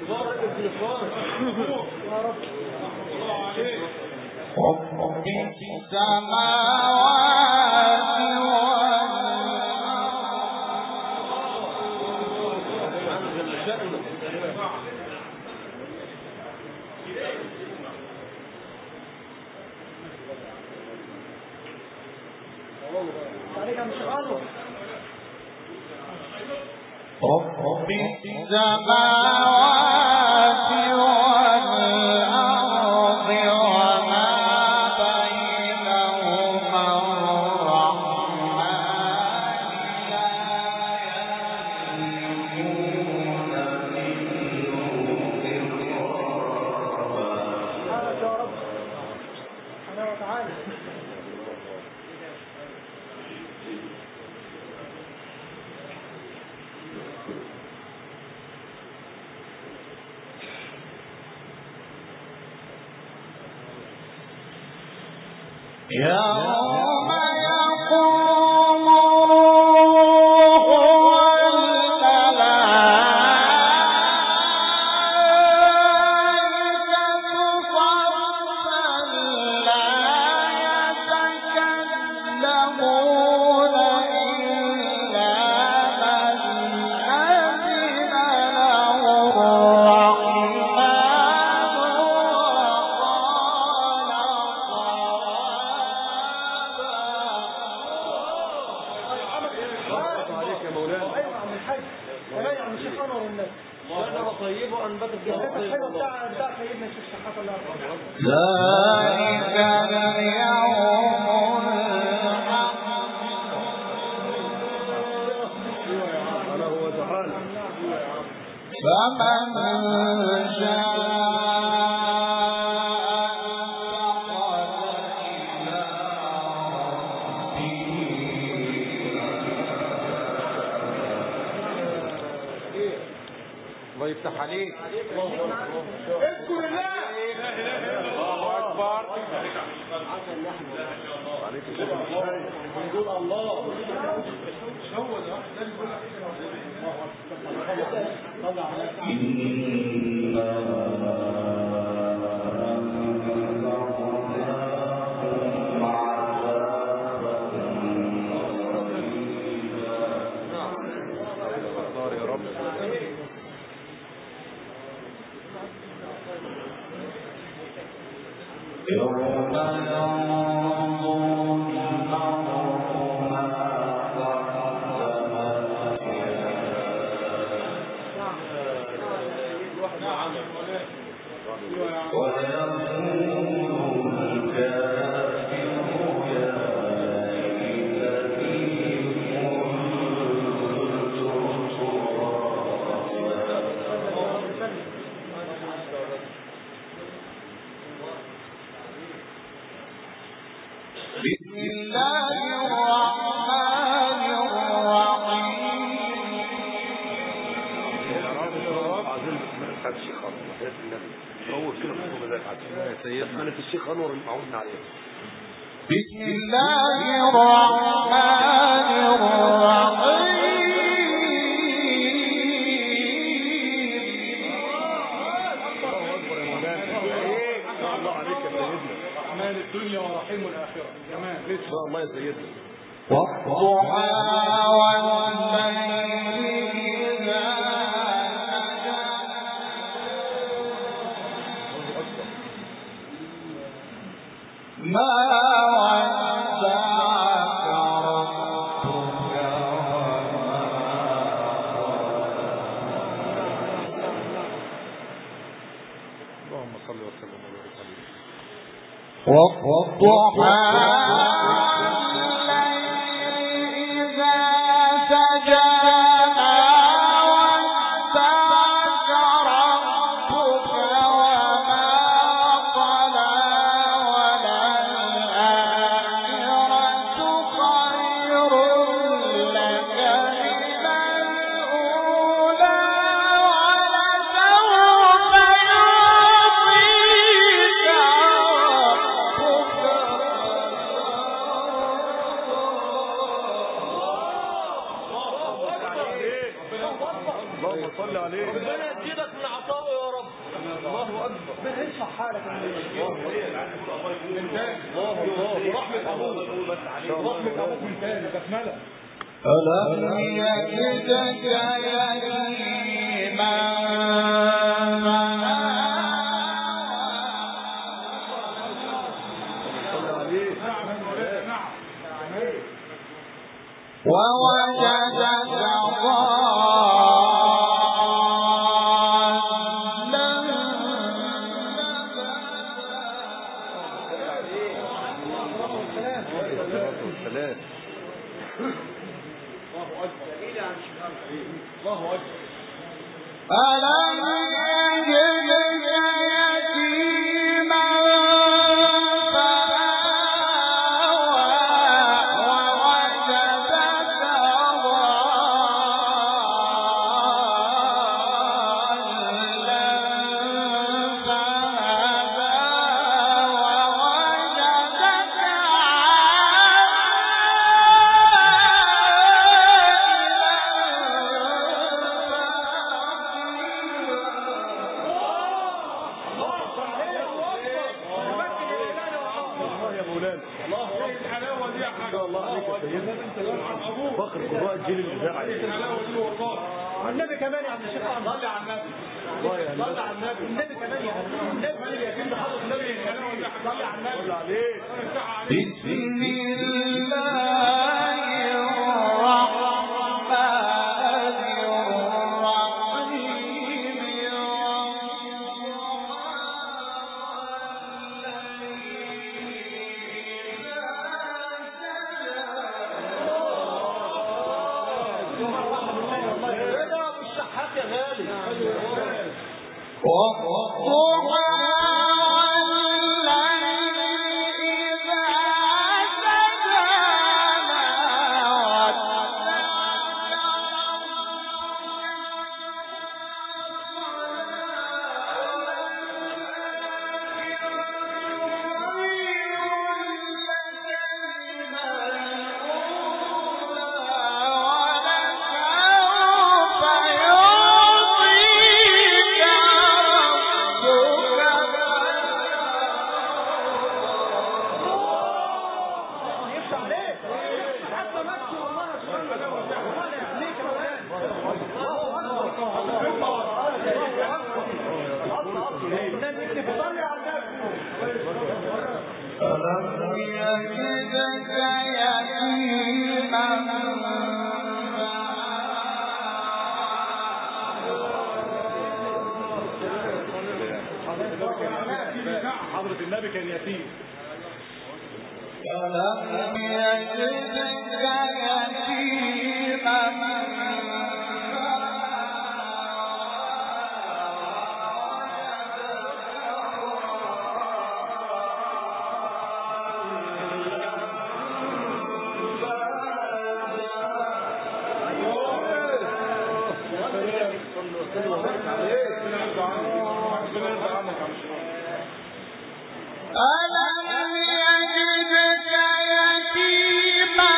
رب السماوات رب السماوات والأرض وما بينهما الرحمن لا يملكون منه يوم يقوم الروح والملائكة صفا لا يتكلمون إلا من أذن له الرحمن ذلك اليوم الحق فمن شاء الله يفتح عليك. اذكر الله. الله اكبر. عليك الله. يوم ينظر المرء ما قدمت ويقول الكافر يا ليتني كنت بسم الله الرحمن الرحيم. بسم الله الرحمن الرحيم. الدنيا ورحيم الآخرة كمان لسه الله يزيدنا. والضحى والليل إذا سجى ما ودعك ربك اللهم صل وسلم وبارك عليه. والضحى والليل إذا سجى ما ودعك ربك وما قلى وللآخرة خير لك من الأولى ولسوف يعطيك ربك صل عليه. ربنا يزيدك من عطائه يا رب. الله اكبر. ربنا يصلح حالك يا من تاني. الله ورحمه ابوك. ورحمه ابوك من تاني بسمله. ألم يجدك يتيما ووجدك الله اكبر. ألم يجدك يتيما فخر قراء الجيل الإذاعي. النبي كمان يا عم الشيخ صلي على النبي. صلي على النبي. النبي كمان يا النبي يا حضرة النبي صلي على النبي. صلي عليه. بسم الله الرحمن حضرة النبي كان يتيم. ألم يجدك يتيما ألم يجدك يتيما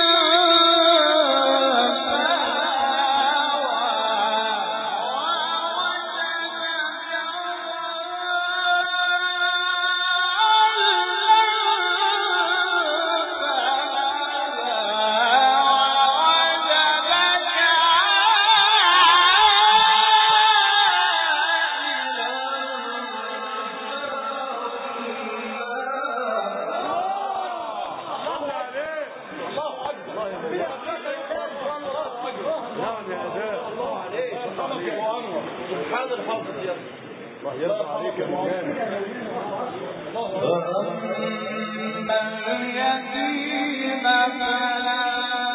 سبحان الحافظ يا الله يرضى عليك يا مولانا. فأما اليتيم فلا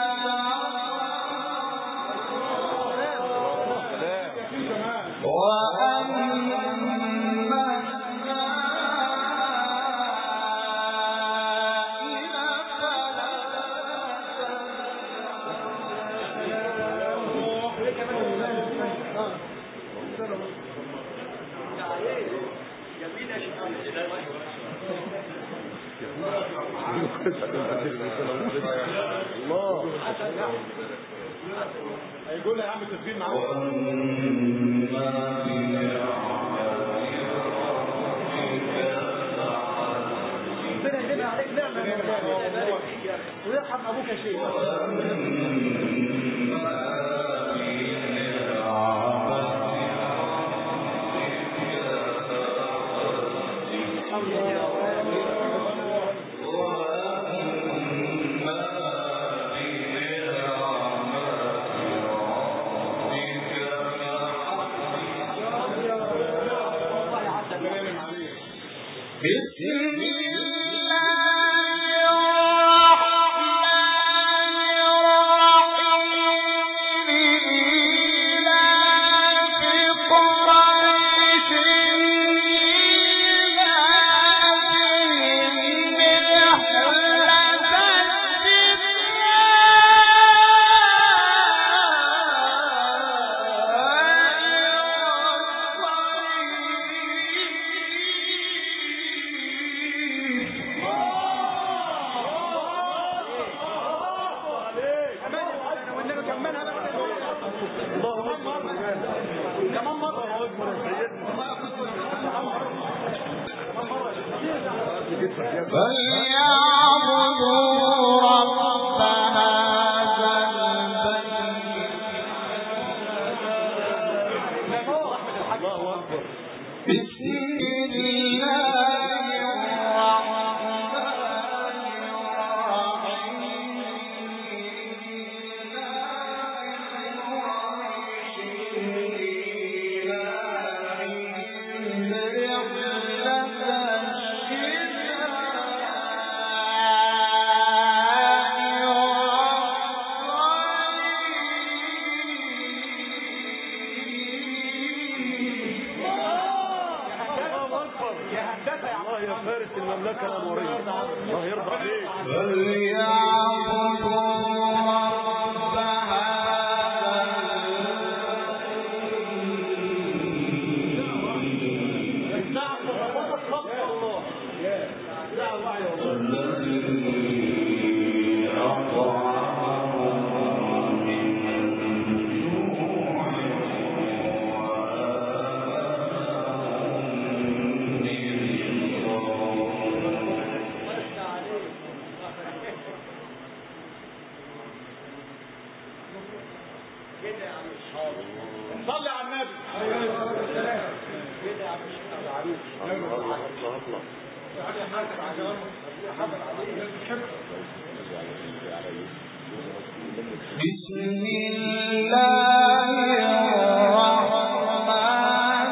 وأما الله هيقول لي يا عم تسجيل معاك. ربنا يديمها عليك نعمة ويرحم ابوك يا شيخ. صلي على النبي. بسم الله الرحمن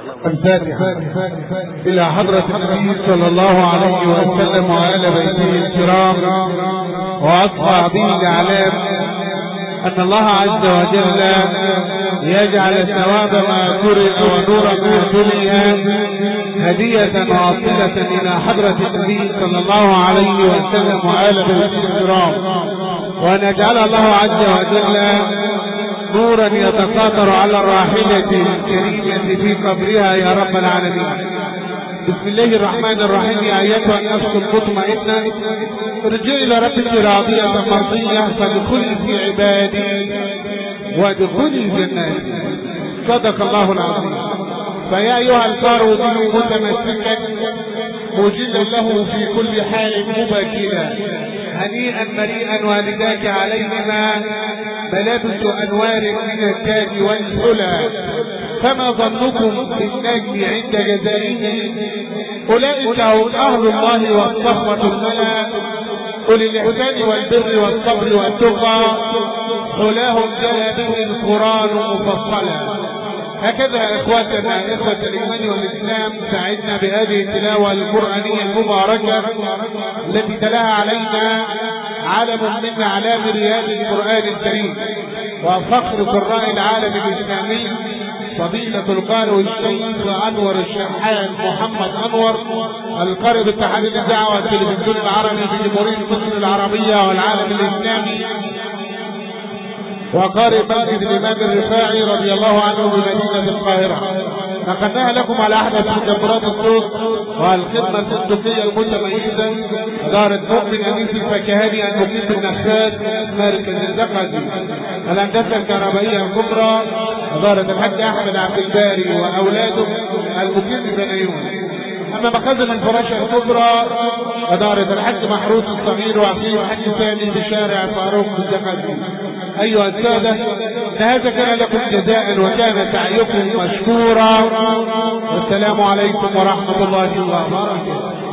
الفاتحة إلى حضرة النبي صلى الله عليه وسلم وآل بيته الكرام وأصحابه الأعلام، أن الله عز وجل يجعل ثواب ما قرئ ونور ما تلي هدية واصلة إلى حضرة النبي صلى الله عليه وسلم وآل بيته الكرام، وأن يجعل الله عز وجل نورا يتقاطر على الراحلة الكريمة في قبرها يا رب العالمين. بسم الله الرحمن الرحيم. يا أيتها النفس المطمئنة ارجعي إلى ربك راضية مرضية فادخلي في عبادي وادخلي جناتي. صدق الله العظيم. فيا أيها الفاروق متمسكا مجلا له في كل حال مباكلا، هنيئا مريئا والداك عليهما ملابس أنوار من التاج والحلى، فما ظنكم بالنجم عند جزائه؟ أولئك هم أهل الله والصفوة الملا، أولي الإحسان والبر والصبر والتقى، حلاهم جاء به القرآن مفصلا. هكذا إخوتنا إخوة الإيمان والإسلام سعدنا بهذه التلاوة القرآنية المباركة التي تلاها علينا علم من أعلام رياض القرآن الكريم وفخر قراء العالم الإسلامي فضيلة القارئ الشيخ أنور الشحات محمد أنور، القارئ باتحاد الدعوة والتلفزيون العربي في جمهورية مصر العربية والعالم الإسلامي، وقارئ مسجد الإمام الرفاعي رضي الله عنه بمدينة القاهرة. نقلناها لكم على أحدث مجبرات الصوت والخدمة الصوتية المتميزة دار مؤمن أنيس الفكهاني المقيم بالنخات مركز الزقازي. الهندسة الكهربائية الكبرى إدارة الحاج أحمد عبد الباري وأولاده المقيم ببنيون. أما مخازن الفراشة الكبرى إدارة الحاج محروس الصغير وعقيل الحاج ثاني بشارع فاروق الزقازي. أيها السادة، هذا كان لكم جزاء وكان سعيكم مشكورا، والسلام عليكم ورحمة الله وبركاته.